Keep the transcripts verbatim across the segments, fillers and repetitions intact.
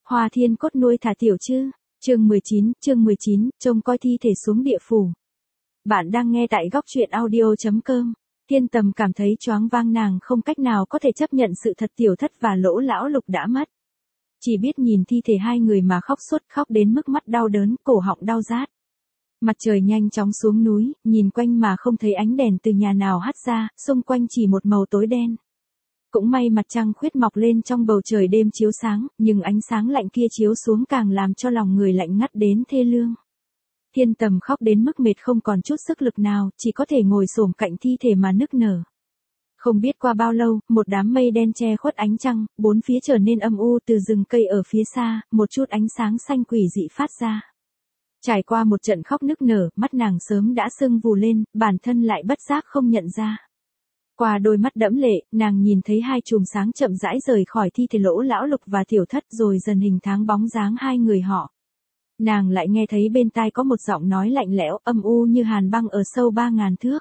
Hoa Thiên Cốt nuôi thả tiểu chứ. Chương mười chín, chương mười chín, trông coi thi thể xuống địa phủ. Bạn đang nghe tại góc truyện audio chấm com. Thiên Tầm cảm thấy choáng váng, nàng không cách nào có thể chấp nhận sự thật tiểu thất và Lỗ Lão Lục đã mất. Chỉ biết nhìn thi thể hai người mà khóc suốt, khóc đến mức mắt đau đớn, cổ họng đau rát. Mặt trời nhanh chóng xuống núi, nhìn quanh mà không thấy ánh đèn từ nhà nào hắt ra, xung quanh chỉ một màu tối đen. Cũng may mặt trăng khuyết mọc lên trong bầu trời đêm chiếu sáng, nhưng ánh sáng lạnh kia chiếu xuống càng làm cho lòng người lạnh ngắt đến thê lương. Thiên Tầm khóc đến mức mệt không còn chút sức lực nào, chỉ có thể ngồi xổm cạnh thi thể mà nức nở. Không biết qua bao lâu, một đám mây đen che khuất ánh trăng, bốn phía trở nên âm u, từ rừng cây ở phía xa, một chút ánh sáng xanh quỷ dị phát ra. Trải qua một trận khóc nức nở, mắt nàng sớm đã sưng vù lên, bản thân lại bất giác không nhận ra. Qua đôi mắt đẫm lệ, nàng nhìn thấy hai chùm sáng chậm rãi rời khỏi thi thể Lỗ Lão Lục và Tiểu Thất, rồi dần hình tháng bóng dáng hai người họ. Nàng lại nghe thấy bên tai có một giọng nói lạnh lẽo, âm u như hàn băng ở sâu ba ngàn thước.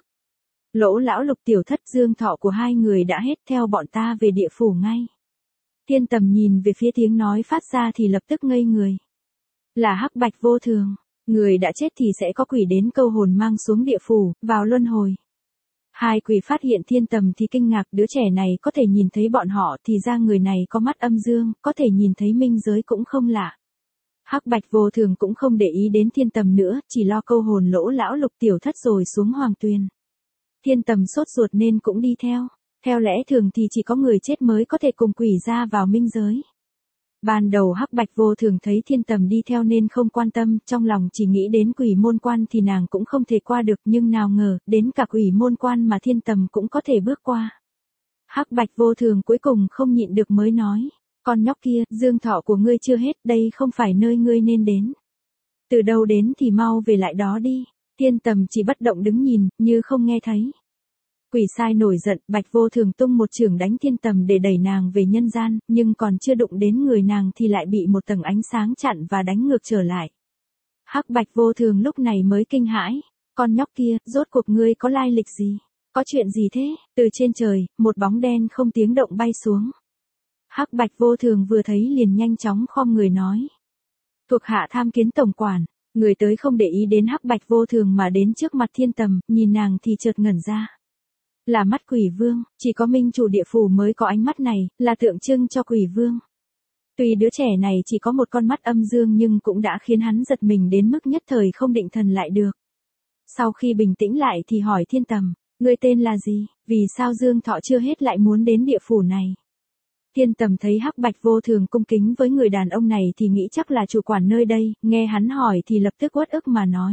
Lỗ Lão Lục, Tiểu Thất, dương thọ của hai người đã hết, theo bọn ta về địa phủ ngay. Thiên Tầm nhìn về phía tiếng nói phát ra thì lập tức ngây người. Là Hắc Bạch Vô Thường, người đã chết thì sẽ có quỷ đến câu hồn mang xuống địa phủ, vào luân hồi. Hai quỷ phát hiện Thiên Tầm thì kinh ngạc, đứa trẻ này có thể nhìn thấy bọn họ, thì ra người này có mắt âm dương, có thể nhìn thấy minh giới cũng không lạ. Hắc Bạch Vô Thường cũng không để ý đến Thiên Tầm nữa, chỉ lo câu hồn Lỗ Lão Lục, Tiểu Thất rồi xuống hoàng tuyền. Thiên Tầm sốt ruột nên cũng đi theo. Theo lẽ thường thì chỉ có người chết mới có thể cùng quỷ ra vào minh giới. Ban đầu Hắc Bạch Vô Thường thấy Thiên Tầm đi theo nên không quan tâm, trong lòng chỉ nghĩ đến quỷ môn quan thì nàng cũng không thể qua được, nhưng nào ngờ, đến cả quỷ môn quan mà Thiên Tầm cũng có thể bước qua. Hắc Bạch Vô Thường cuối cùng không nhịn được mới nói, con nhóc kia, dương thọ của ngươi chưa hết, đây không phải nơi ngươi nên đến. Từ đâu đến thì mau về lại đó đi. Thiên Tầm chỉ bất động đứng nhìn, như không nghe thấy. Quỷ sai nổi giận, Bạch Vô Thường tung một chưởng đánh Thiên Tầm để đẩy nàng về nhân gian, nhưng còn chưa đụng đến người nàng thì lại bị một tầng ánh sáng chặn và đánh ngược trở lại. Hắc Bạch Vô Thường lúc này mới kinh hãi, con nhóc kia, rốt cuộc ngươi có lai lịch gì? Có chuyện gì thế? Từ trên trời, một bóng đen không tiếng động bay xuống. Hắc Bạch Vô Thường vừa thấy liền nhanh chóng khom người nói. Thuộc hạ tham kiến tổng quản. Người tới không để ý đến Hắc Bạch Vô Thường mà đến trước mặt Thiên Tầm, nhìn nàng thì chợt ngẩn ra. Là mắt quỷ vương, chỉ có minh chủ địa phủ mới có ánh mắt này, là tượng trưng cho quỷ vương. Tuy đứa trẻ này chỉ có một con mắt âm dương nhưng cũng đã khiến hắn giật mình đến mức nhất thời không định thần lại được. Sau khi bình tĩnh lại thì hỏi Thiên Tầm, ngươi tên là gì, vì sao dương thọ chưa hết lại muốn đến địa phủ này? Thiên Tầm thấy Hắc Bạch Vô Thường cung kính với người đàn ông này thì nghĩ chắc là chủ quản nơi đây, nghe hắn hỏi thì lập tức uất ức mà nói.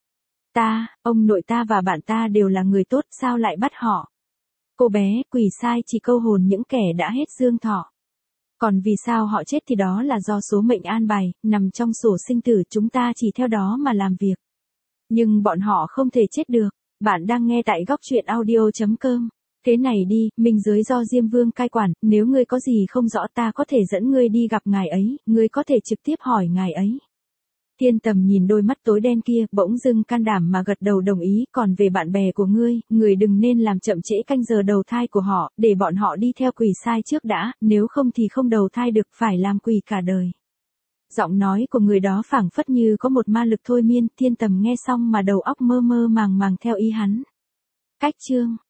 Ta, ông nội ta và bạn ta đều là người tốt, sao lại bắt họ? Cô bé, quỷ sai chỉ câu hồn những kẻ đã hết dương thọ. Còn vì sao họ chết thì đó là do số mệnh an bài, nằm trong sổ sinh tử, chúng ta chỉ theo đó mà làm việc. Nhưng bọn họ không thể chết được. Bạn đang nghe tại góc truyện audio chấm com. Thế này đi, minh giới do Diêm Vương cai quản, nếu ngươi có gì không rõ ta có thể dẫn ngươi đi gặp ngài ấy, ngươi có thể trực tiếp hỏi ngài ấy. Thiên Tầm nhìn đôi mắt tối đen kia, bỗng dưng can đảm mà gật đầu đồng ý, còn về bạn bè của ngươi, ngươi đừng nên làm chậm trễ canh giờ đầu thai của họ, để bọn họ đi theo quỷ sai trước đã, nếu không thì không đầu thai được, phải làm quỷ cả đời. Giọng nói của người đó phảng phất như có một ma lực thôi miên, Thiên Tầm nghe xong mà đầu óc mơ mơ màng màng theo ý hắn. Cách chương